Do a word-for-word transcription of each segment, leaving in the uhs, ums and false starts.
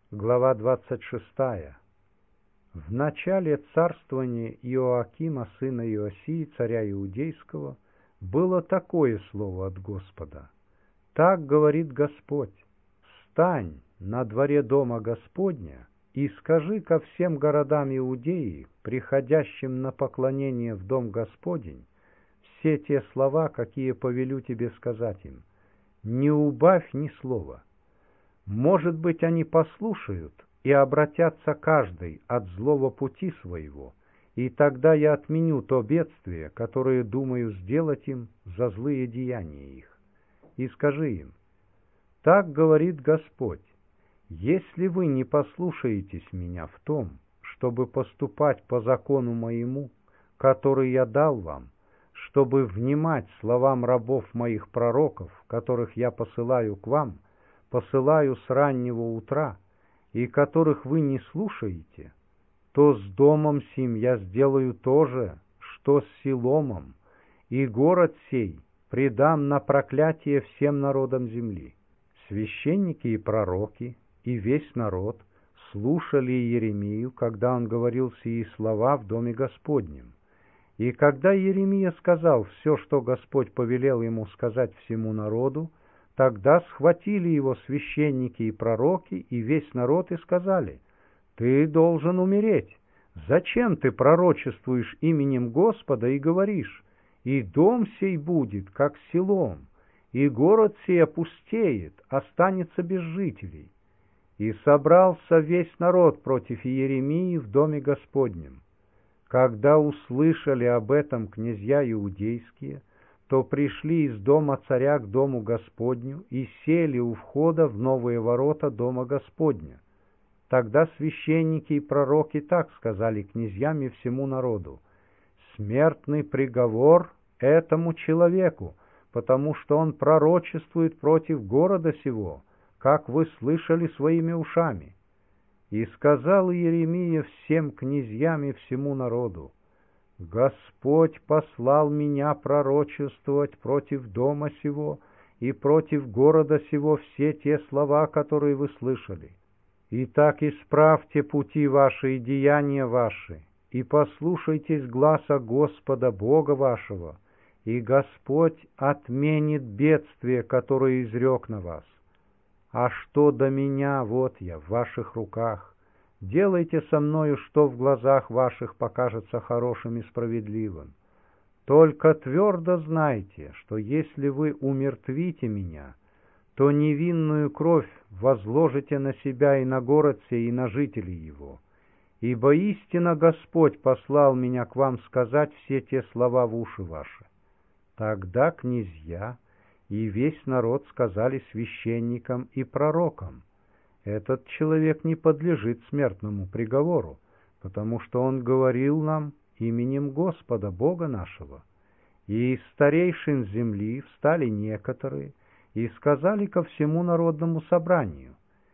Глава двадцать шестая. В начале царствования Иоакима, сына Иосии, царя Иудейского, было такое слово от Господа. Так говорит Господь: «Стань на дворе дома Господня и скажи ко всем городам Иудеи, приходящим на поклонение в дом Господень, все те слова, какие повелю тебе сказать им. Не убавь ни слова. Может быть, они послушают и обратятся каждый от злого пути своего, и тогда я отменю то бедствие, которое думаю сделать им за злые деяния их. И скажи им: так говорит Господь, если вы не послушаетесь меня в том, чтобы поступать по закону моему, который я дал вам, чтобы внимать словам рабов моих пророков, которых я посылаю к вам, посылаю с раннего утра, и которых вы не слушаете, то с домом сим я сделаю то же, что с Силомом, и город сей предам на проклятие всем народам земли». Священники и пророки и весь народ слушали Иеремию, когда он говорил сии слова в доме Господнем. И когда Иеремия сказал все, что Господь повелел ему сказать всему народу, тогда схватили его священники и пророки и весь народ и сказали: «Ты должен умереть. Зачем ты пророчествуешь именем Господа и говоришь: и дом сей будет, как Силом, и город сей опустеет, останется без жителей?» И собрался весь народ против Иеремии в доме Господнем. Когда услышали об этом князья иудейские, то пришли из дома царя к дому Господню и сели у входа в новые ворота дома Господня. Тогда священники и пророки так сказали князьям и всему народу: «Смертный приговор этому человеку, потому что он пророчествует против города сего, как вы слышали своими ушами». И сказал Иеремия всем князьям и всему народу: «Господь послал меня пророчествовать против дома сего и против города сего все те слова, которые вы слышали. Итак, исправьте пути ваши и деяния ваши, и послушайтесь гласа Господа Бога вашего, и Господь отменит бедствие, которое изрек на вас. А что до меня, вот я, в ваших руках. Делайте со мною, что в глазах ваших покажется хорошим и справедливым. Только твердо знайте, что если вы умертвите меня, то невинную кровь возложите на себя и на город сей, и на жителей его. Ибо истинно Господь послал меня к вам сказать все те слова в уши ваши». Тогда князья и весь народ сказали священникам и пророкам: «Этот человек не подлежит смертному приговору, потому что он говорил нам именем Господа Бога нашего». И из старейшин земли встали некоторые и сказали ко всему народному собранию: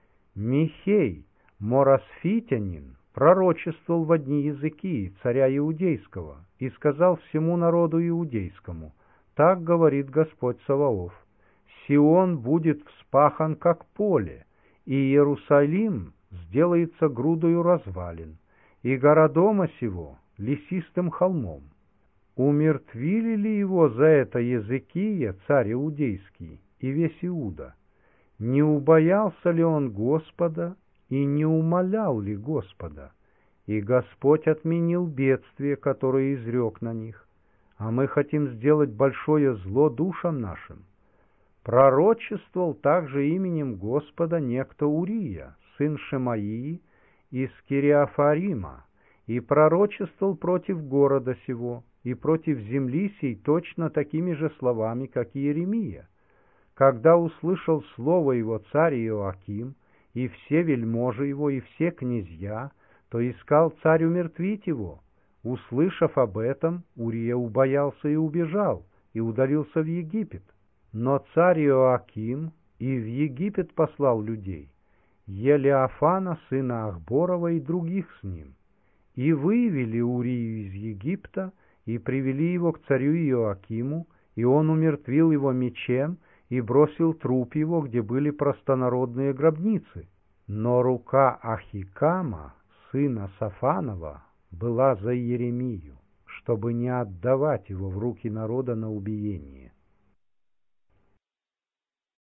«Михей, моросфитянин, пророчествовал в одни языки царя Иудейского и сказал всему народу иудейскому: так говорит Господь Саваоф: Сион будет вспахан, как поле, и Иерусалим сделается грудою развалин, и гора дома сего лесистым холмом». Умертвили ли его за это Езекия, царь Иудейский, и весь Иуда? Не убоялся ли он Господа и не умолял ли Господа? И Господь отменил бедствие, которое изрек на них. А мы хотим сделать большое зло душам нашим. Пророчествовал также именем Господа некто Урия, сын Шемаии, из Кириафарима, и пророчествовал против города сего и против земли сей точно такими же словами, как и Иеремия. Когда услышал слово его царь Иоаким, и все вельможи его, и все князья, то искал царь умертвить его. Услышав об этом, Урия убоялся и убежал, и удалился в Египет. Но царь Иоаким и в Египет послал людей, Елиафана, сына Ахборова, и других с ним, и вывели Урию из Египта, и привели его к царю Иоакиму, и он умертвил его мечем, и бросил труп его, где были простонародные гробницы. Но рука Ахикама, сына Сафанова, была за Иеремию, чтобы не отдавать его в руки народа на убиение.